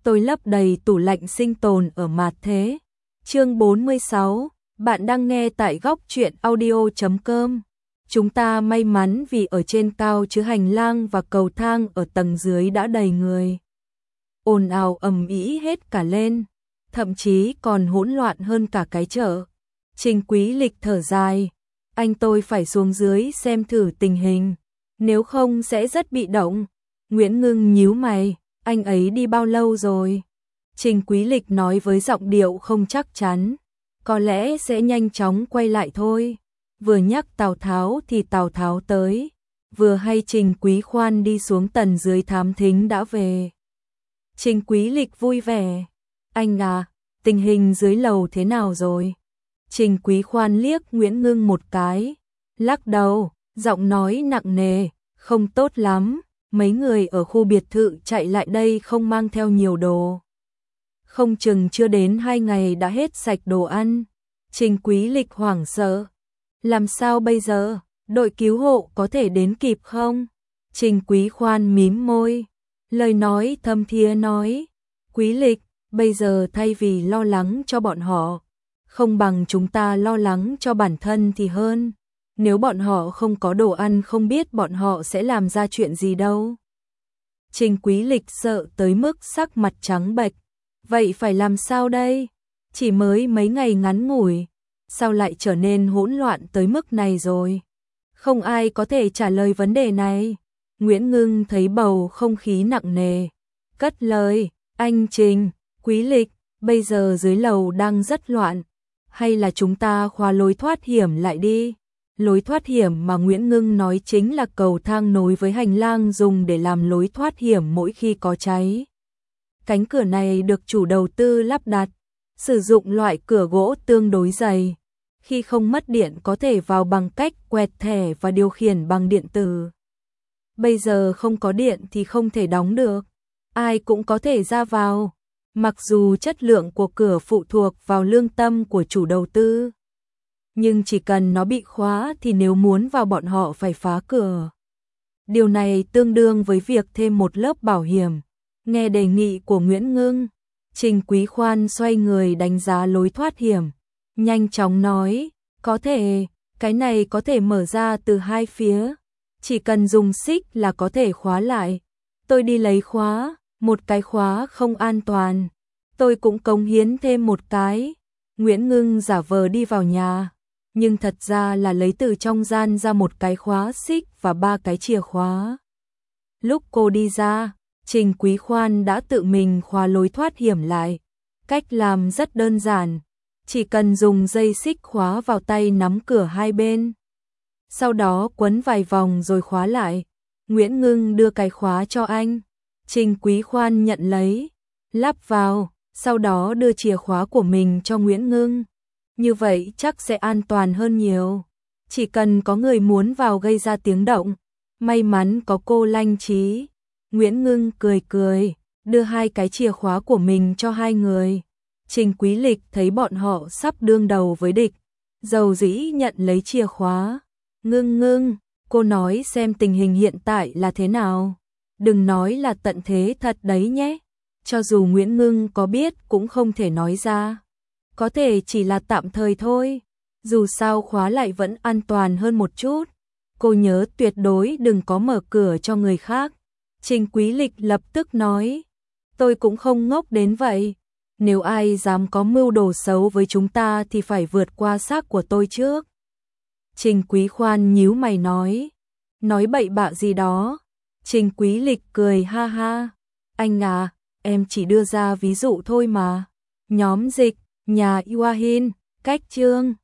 tôi lấp đầy tủ lạnh sinh tồn ở Mạt Thế. Chương 46, bạn đang nghe tại góc truyện audio.com. Chúng ta may mắn vì ở trên cao chứ hành lang và cầu thang ở tầng dưới đã đầy người. Ồn ào ầm ĩ hết cả lên, thậm chí còn hỗn loạn hơn cả cái chợ. Trình Quý Lịch thở dài, anh tôi phải xuống dưới xem thử tình hình, nếu không sẽ rất bị động. Nguyễn Ngưng nhíu mày, anh ấy đi bao lâu rồi? Trình Quý Lịch nói với giọng điệu không chắc chắn, có lẽ sẽ nhanh chóng quay lại thôi. Vừa nhắc Tào Tháo thì Tào Tháo tới, vừa hay Trình Quý Khoan đi xuống tầng dưới thám thính đã về. Trình Quý Lịch vui vẻ, anh à, tình hình dưới lầu thế nào rồi? Trình Quý Khoan liếc Nguyễn Ngưng một cái, lắc đầu, giọng nói nặng nề, không tốt lắm, mấy người ở khu biệt thự chạy lại đây không mang theo nhiều đồ. Không chừng chưa đến 2 ngày đã hết sạch đồ ăn. Trình Quý Lịch hoảng sợ, làm sao bây giờ, đội cứu hộ có thể đến kịp không? Trình Quý Khoan mím môi, lời nói thâm thiế nói, Quý Lịch, bây giờ thay vì lo lắng cho bọn họ, không bằng chúng ta lo lắng cho bản thân thì hơn. Nếu bọn họ không có đồ ăn không biết bọn họ sẽ làm ra chuyện gì đâu. Trình Quý Lịch sợ tới mức sắc mặt trắng bệch. Vậy phải làm sao đây? Chỉ mới mấy ngày ngắn ngủi, sao lại trở nên hỗn loạn tới mức này rồi? Không ai có thể trả lời vấn đề này. Nguyễn Ngưng thấy bầu không khí nặng nề, cất lời, anh Trình, Quý Lịch, bây giờ dưới lầu đang rất loạn, hay là chúng ta khóa lối thoát hiểm lại đi? Lối thoát hiểm mà Nguyễn Ngưng nói chính là cầu thang nối với hành lang dùng để làm lối thoát hiểm mỗi khi có cháy. Cánh cửa này được chủ đầu tư lắp đặt, sử dụng loại cửa gỗ tương đối dày. Khi không mất điện có thể vào bằng cách quẹt thẻ và điều khiển bằng điện tử. Bây giờ không có điện thì không thể đóng được, ai cũng có thể ra vào. Mặc dù chất lượng của cửa phụ thuộc vào lương tâm của chủ đầu tư, nhưng chỉ cần nó bị khóa thì nếu muốn vào bọn họ phải phá cửa. Điều này tương đương với việc thêm một lớp bảo hiểm. Nghe đề nghị của Nguyễn Ngưng, Trình Quý Khoan xoay người đánh giá lối thoát hiểm, nhanh chóng nói, có thể, cái này có thể mở ra từ hai phía, chỉ cần dùng xích là có thể khóa lại. Tôi đi lấy khóa, một cái khóa không an toàn, tôi cũng cống hiến thêm một cái. Nguyễn Ngưng giả vờ đi vào nhà, nhưng thật ra là lấy từ trong gian ra một cái khóa xích và 3 cái chìa khóa. Lúc cô đi ra, Trình Quý Khoan đã tự mình khóa lối thoát hiểm lại. Cách làm rất đơn giản, chỉ cần dùng dây xích khóa vào tay nắm cửa hai bên. Sau đó quấn vài vòng rồi khóa lại. Nguyễn Ngưng đưa cái khóa cho anh. Trình Quý Khoan nhận lấy, lắp vào, sau đó đưa chìa khóa của mình cho Nguyễn Ngưng. Như vậy chắc sẽ an toàn hơn nhiều. Chỉ cần có người muốn vào gây ra tiếng động, may mắn có cô Lanh Trí. Nguyễn Ngưng cười cười, đưa 2 cái chìa khóa của mình cho 2 người. Trình Quý Lịch thấy bọn họ sắp đương đầu với địch, dầu dĩ nhận lấy chìa khóa. Ngưng, cô nói xem tình hình hiện tại là thế nào. Đừng nói là tận thế thật đấy nhé. Cho dù Nguyễn Ngưng có biết cũng không thể nói ra. Có thể chỉ là tạm thời thôi. Dù sao khóa lại vẫn an toàn hơn một chút. Cô nhớ tuyệt đối đừng có mở cửa cho người khác. Trình Quý Lịch lập tức nói, tôi cũng không ngốc đến vậy. Nếu ai dám có mưu đồ xấu với chúng ta thì phải vượt qua xác của tôi trước. Trình Quý Khoan nhíu mày nói bậy bạ gì đó. Trình Quý Lịch cười ha ha, anh à, em chỉ đưa ra ví dụ thôi mà. Nhóm dịch, nhà Iwahin, cách chương.